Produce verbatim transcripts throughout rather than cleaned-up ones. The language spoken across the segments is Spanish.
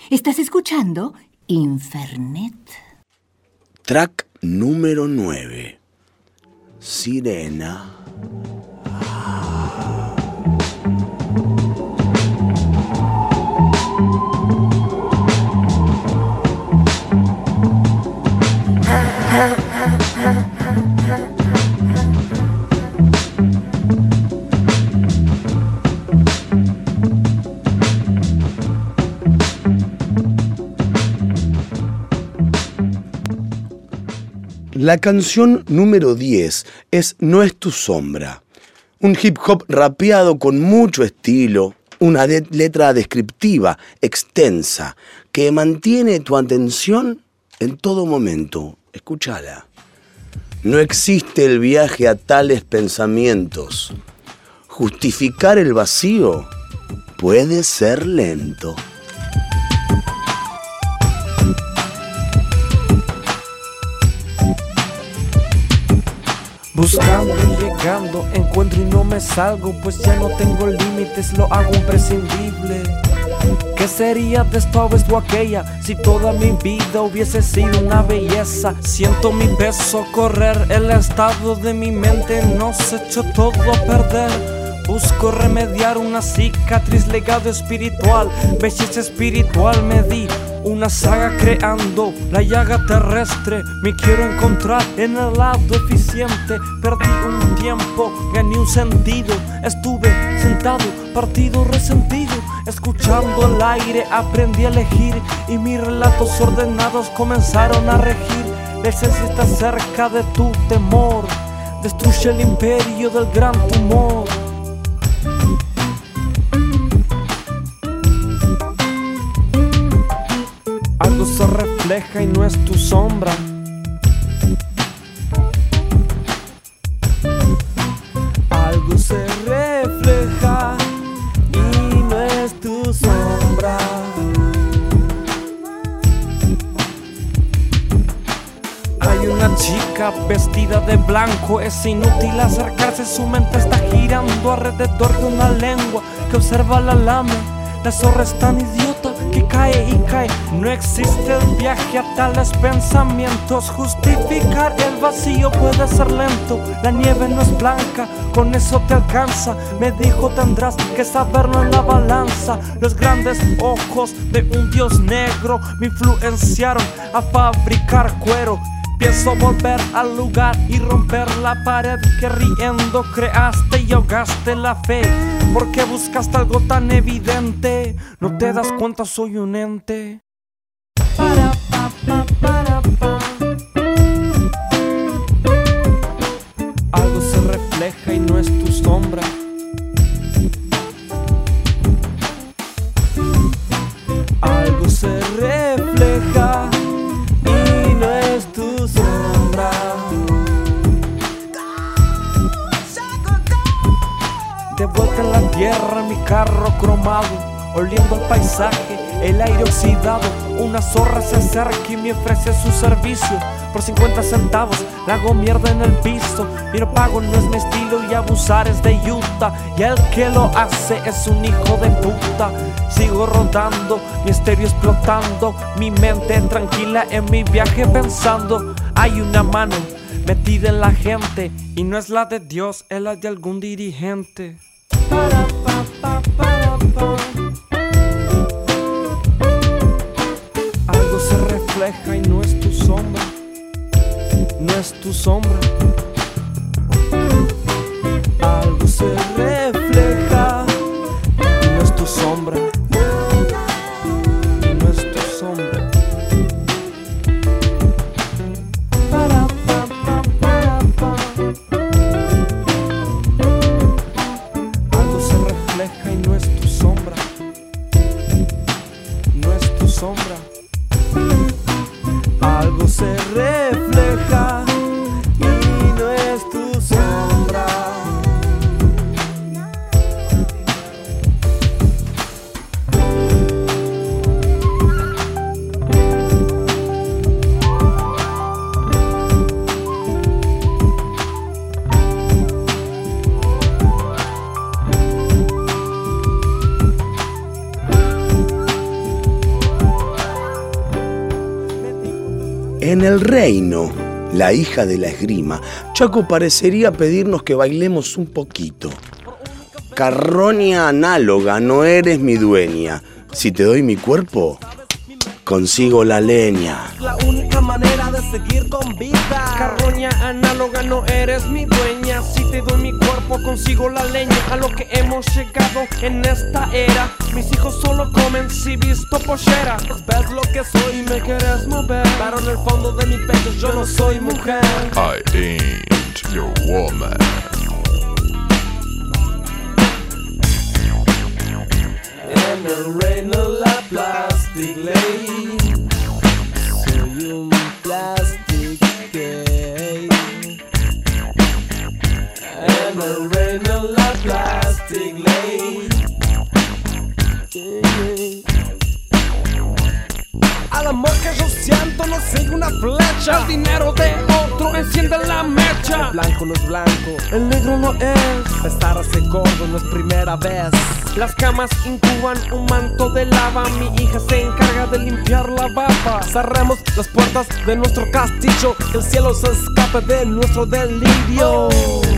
Estás escuchando Infernet. Track número nueve. Sirena. La canción número diez es No es tu sombra, un hip hop rapeado con mucho estilo, una de- letra descriptiva, extensa, que mantiene tu atención en todo momento. Escúchala. No existe el viaje a tales pensamientos. Justificar el vacío puede ser lento. Buscando y llegando, encuentro y no me salgo, pues ya no tengo límites, lo hago imprescindible. ¿Qué sería de esta vez o aquella si toda mi vida hubiese sido una belleza? Siento mi peso correr, el estado de mi mente nos echó todo a perder. Busco remediar una cicatriz, legado espiritual, belleza espiritual me di. Una saga creando la llaga terrestre. Me quiero encontrar en el lado eficiente. Perdí un tiempo, gané un sentido. Estuve sentado, partido, resentido. Escuchando el aire, aprendí a elegir. Y mis relatos ordenados comenzaron a regir. La esencia está cerca de tu temor. Destruye el imperio del gran tumor. Algo se refleja y no es tu sombra. Algo se refleja y no es tu sombra. Hay una chica vestida de blanco. Es inútil acercarse, su mente está girando alrededor de una lengua que observa la lame. La zorra es tan idiota que cae y cae. No existe el viaje a tales pensamientos. Justificar el vacío puede ser lento. La nieve no es blanca, con eso te alcanza. Me dijo tendrás que saberlo en la balanza. Los grandes ojos de un dios negro me influenciaron a fabricar cuero. Pienso volver al lugar y romper la pared que riendo creaste y ahogaste la fe. ¿Por qué buscaste algo tan evidente? ¿No te das cuenta? Soy un ente. Para, pa, pa, para, pa. Algo se refleja y no es tu sombra. Algo se refleja y no es tu sombra. De vuelta en la tierra, mi carro cromado, oliendo el paisaje, el aire oxidado. Una zorra se acerca y me ofrece su servicio. Por cincuenta centavos la hago mierda en el piso. Y no pago, no es mi estilo y abusar es de Utah. Y el que lo hace es un hijo de puta. Sigo rodando, mi estéreo explotando. Mi mente tranquila en mi viaje pensando. Hay una mano metida en la gente y no es la de Dios, es la de algún dirigente. Para, pa, pa, para, pa. Algo se refleja y no es tu sombra. No es tu sombra. Algo se refleja y no es tu sombra. Y no es tu sombra. Para, pa, pa, para, pa. Algo se refleja y no es tu sombra. No es tu sombra. Algo se refleja y no es tu sombra. En el reino, la hija de la esgrima, Chaco parecería pedirnos que bailemos un poquito. Carroña análoga, no eres mi dueña. Si te doy mi cuerpo, consigo la leña. La única manera de seguir con vida. Carroña análoga, no eres mi dueña. Si te doy mi cuerpo, consigo la leña. A lo que hemos llegado en esta era. Mis hijos solo comen si visto pollera. Ves lo que soy y me quieres mover, pero en el fondo de mi pecho yo no soy mujer. I ain't your woman. En el reino la plastic ley. Soy un plastic gay. En el reino la plastic ley. Al amor que yo siento no sigue una flecha. El dinero de otro enciende la mecha. El blanco no es blanco, el negro no es. Estar hace gordo no es primera vez. Las camas incuban un manto de lava. Mi hija se encarga de limpiar la baba. Cerremos las puertas de nuestro castillo. El cielo se escape de nuestro delirio.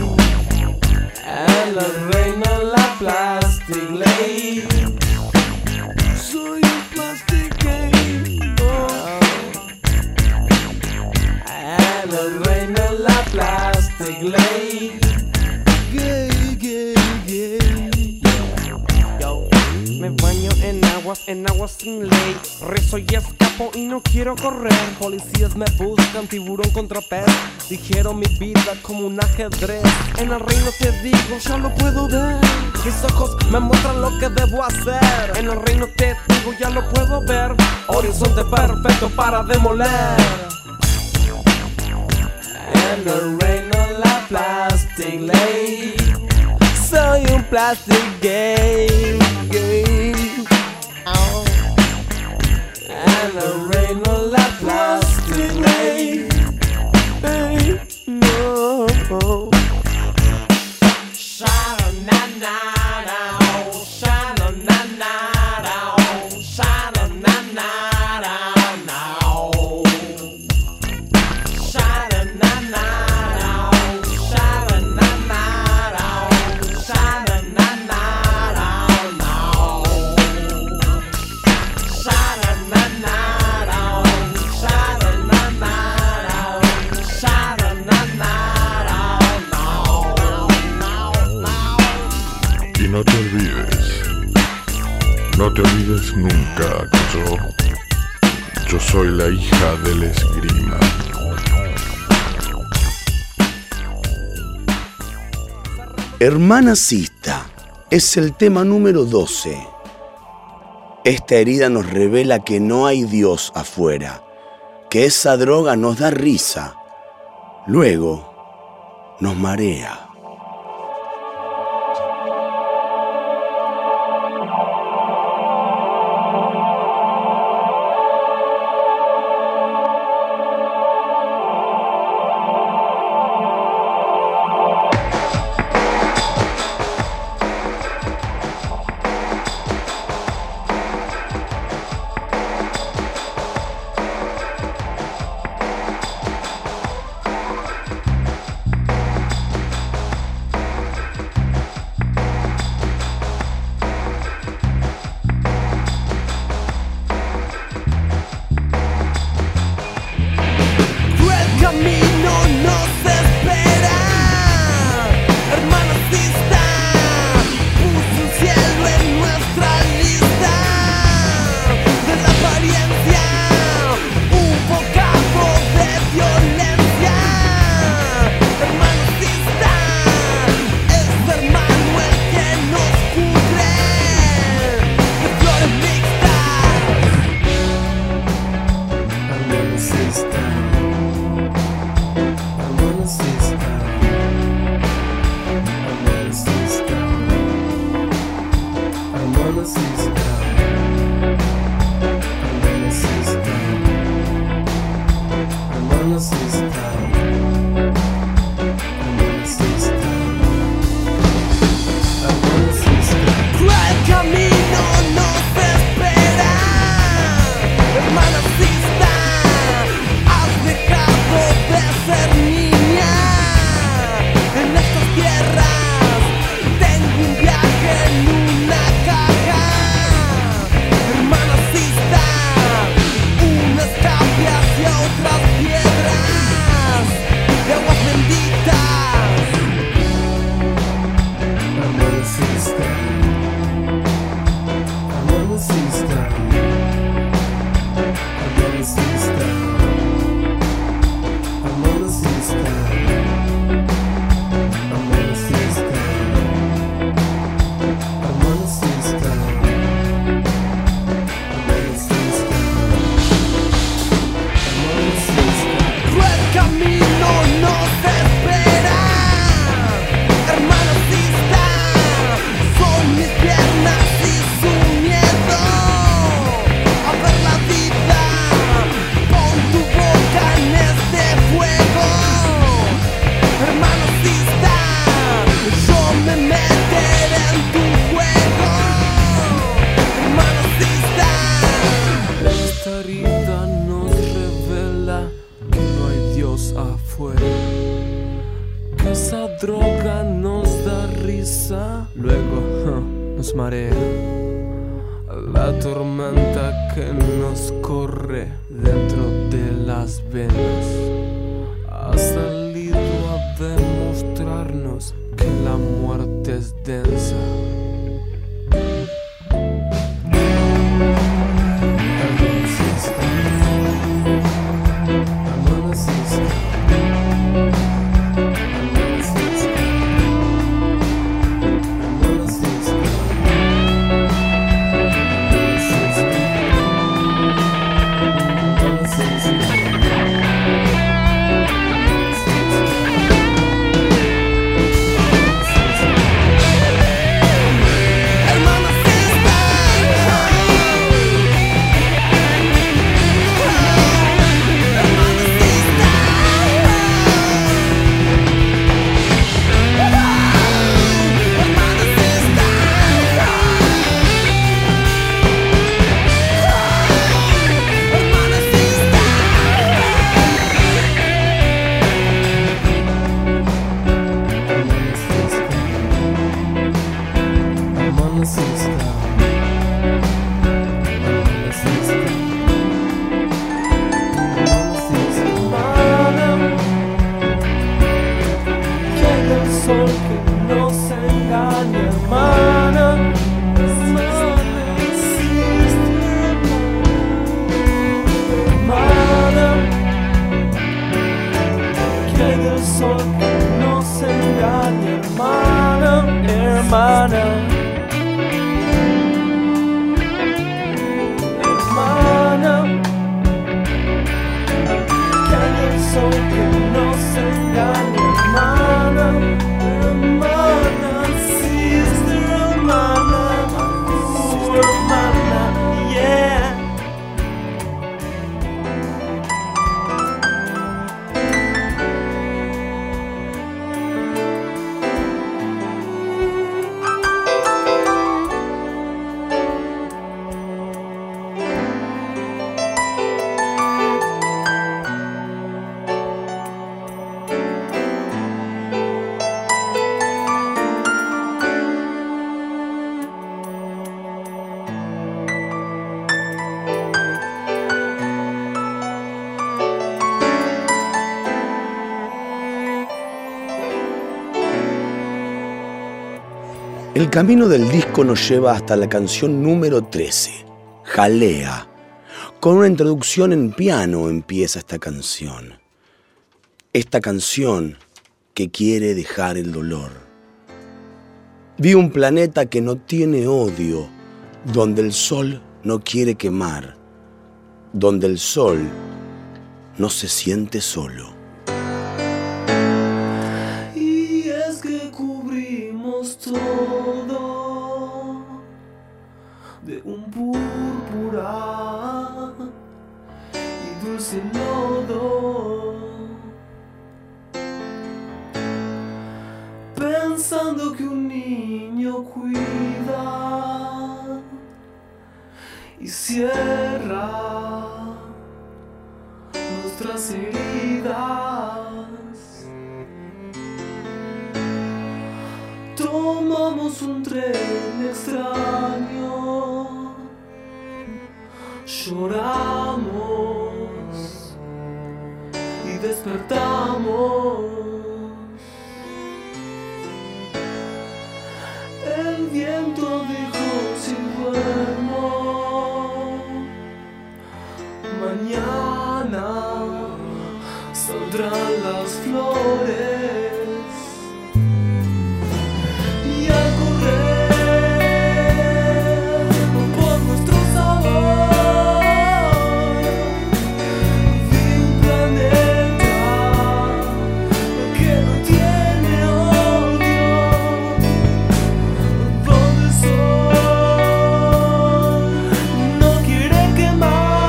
En la reina la plastic ley. Soy un plastic gay. Oh. En la reina la plastic ley. Gay, gay, gay. Yo, me baño en aguas, en aguas sin ley. Rezo y escapo y no quiero correr. Policías me buscan, tiburón contra pez. Dijeron mi vida como un ajedrez. En el reino te digo, ya lo puedo ver. Mis ojos me muestran lo que debo hacer. En el reino te digo, ya lo puedo ver. Horizonte perfecto para demoler. En el reino la plastic ley. Soy un plastic gay, gay. Oh. En el reino la plastic ley. Hey, no. Y no te olvides, no te olvides nunca que yo, yo soy la hija del esgrima. Hermana Sista es el tema número doce. Esta herida nos revela que no hay Dios afuera, que esa droga nos da risa, luego nos marea. marea, la tormenta que nos corre dentro de las venas, ha salido a demostrarnos que la muerte es densa. El camino del disco nos lleva hasta la canción número trece, Jalea. Con una introducción en piano empieza esta canción. Esta canción que quiere dejar el dolor. Vi un planeta que no tiene odio, donde el sol no quiere quemar, donde el sol no se siente solo. Y es que cubrimos todo de un púrpura y dulce lodo, pensando que un niño cuida y cierra nuestras heridas. Tomamos un tren extraño, lloramos y despertamos. El viento dijo sin duermo, mañana saldrán las flores.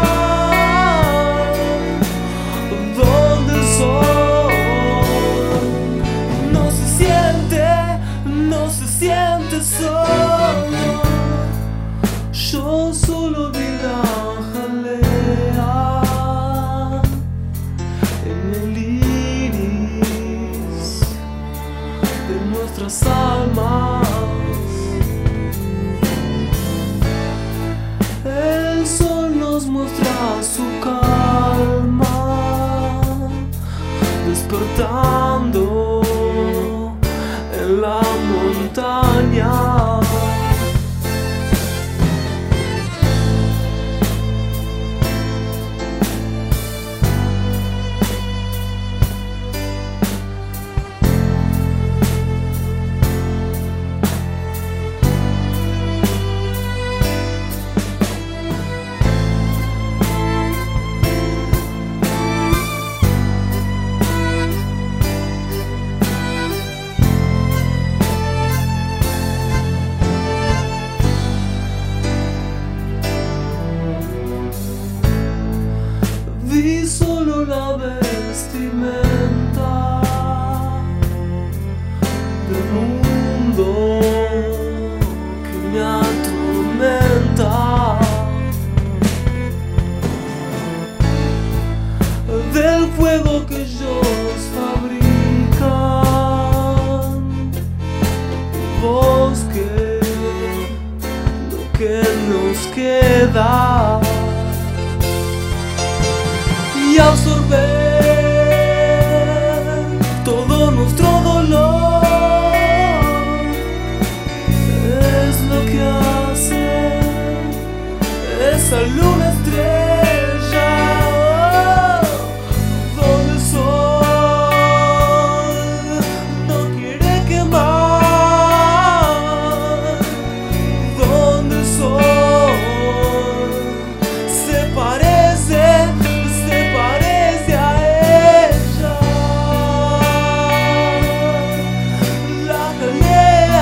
Donde el sol cambio la vestimenta del mundo que me atormenta, del fuego que ellos fabrican, bosque, lo que nos queda, y absorber todo nuestro dolor. Es lo que hace esa luna estrella, donde el sol no quiere quemar, donde el sol se parece, se parece a ella, la jalea.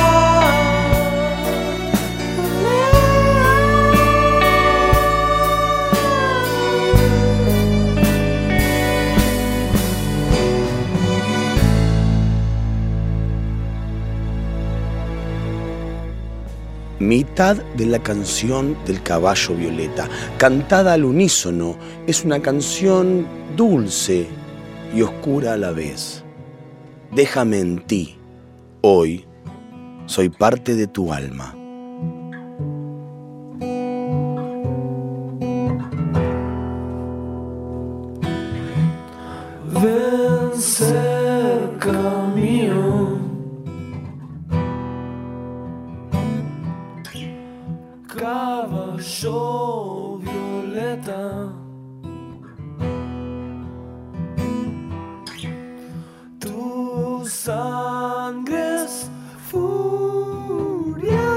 Mitad de la canción del caballo violeta, cantada al unísono, es una canción dulce y oscura a la vez. Déjame en ti, hoy soy parte de tu alma. Ven cerca mío, caballo violeta, tu sangre es furia,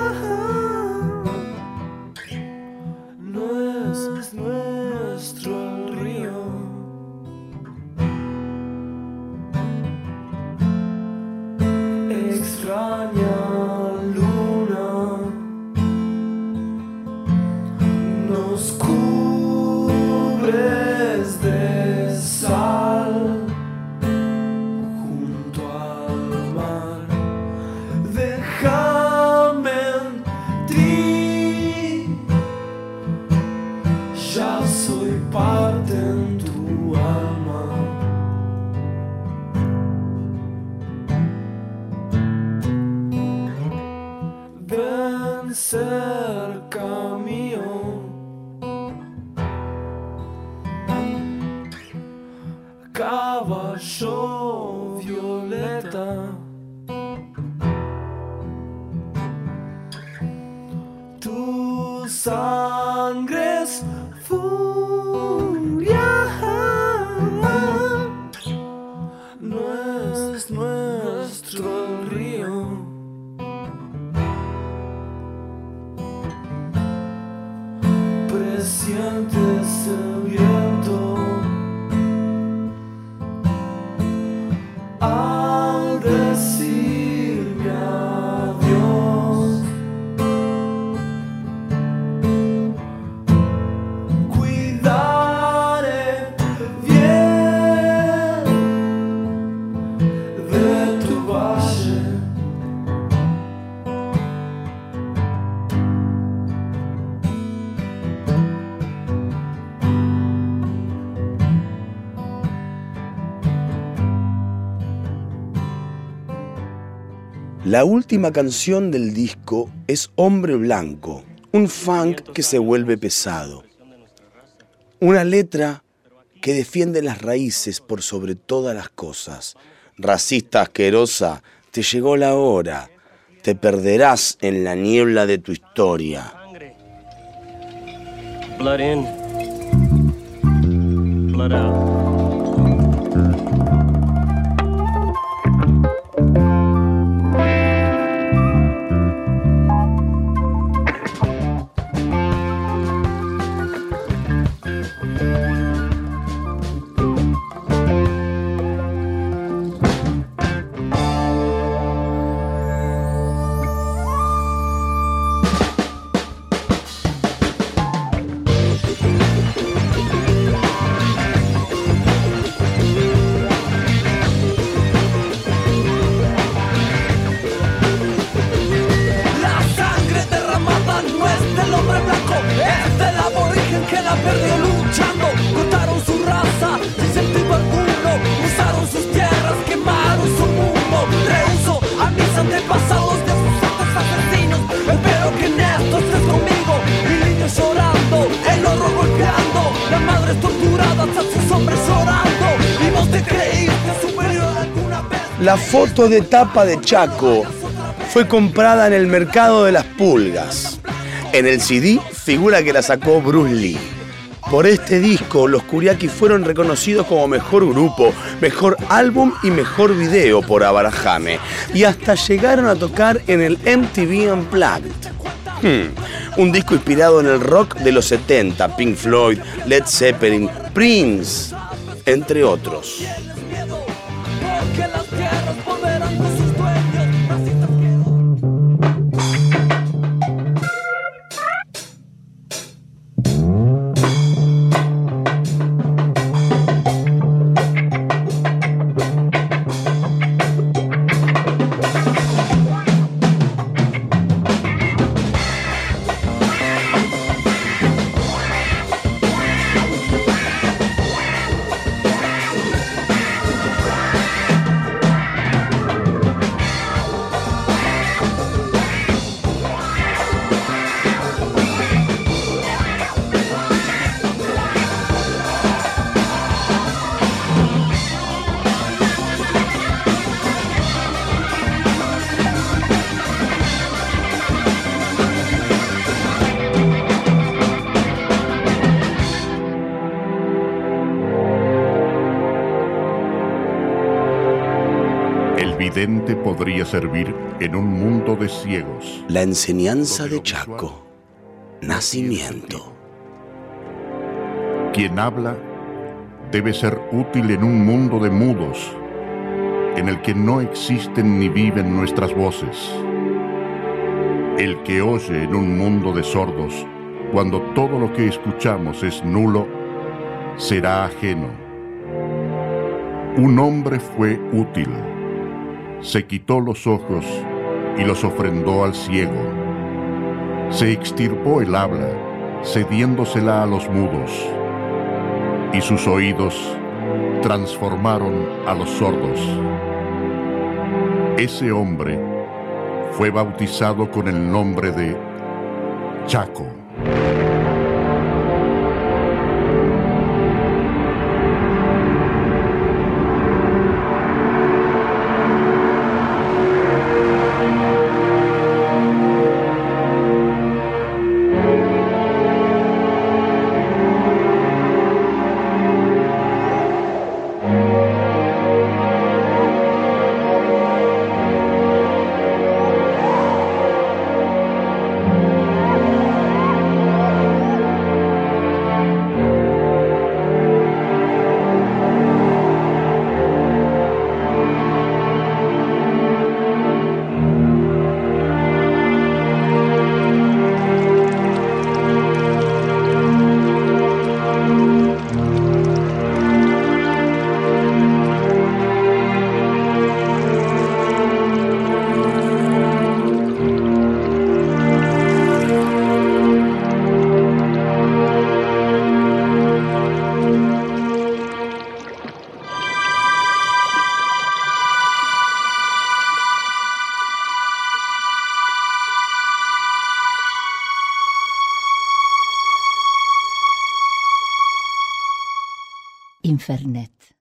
no es nuestro el río. Extraña luna nos cubres de sal junto al mar. Déjame en ti, ya soy parte en tu alma. Ven cerca mío, caballo violeta, tu sangre es furia, no es nuestro el río. Presientes el viento al decirme adiós. Cuidaré bien de tu valle. La última canción del disco es Hombre Blanco, un funk que se vuelve pesado. Una letra que defiende las raíces por sobre todas las cosas. Racista asquerosa, te llegó la hora, te perderás en la niebla de tu historia. Blood in, blood out. perdió luchando, cortaron su raza, sin sentido alguno, usaron sus tierras, quemaron su mundo. Rehuso a mis antepasados de sus actos asesinos. Espero que en esto estés conmigo. Mi niño llorando, el horror golpeando, las madres torturadas a sus hombres llorando. Y vos te creíste superior alguna vez. La foto de tapa de Chaco fue comprada en el mercado de las pulgas. En el C D figura que la sacó Bruce Lee. Por este disco, los Curiaki fueron reconocidos como mejor grupo, mejor álbum y mejor video por Abarajame. Y hasta llegaron a tocar en el M T V Unplugged. Hmm, un disco inspirado en el rock de los setenta, Pink Floyd, Led Zeppelin, Prince, entre otros. Porque las tierras volverán con sus dueños, racistas quedó. Vidente podría servir en un mundo de ciegos. La enseñanza de Chaco. Nacimiento. Quien habla debe ser útil en un mundo de mudos, en el que no existen ni viven nuestras voces. El que oye en un mundo de sordos, cuando todo lo que escuchamos es nulo, será ajeno. Un hombre fue útil. Se quitó los ojos y los ofrendó al ciego. Se extirpó el habla, cediéndosela a los mudos. Y sus oídos transformaron a los sordos. Ese hombre fue bautizado con el nombre de Chaco. Infernet.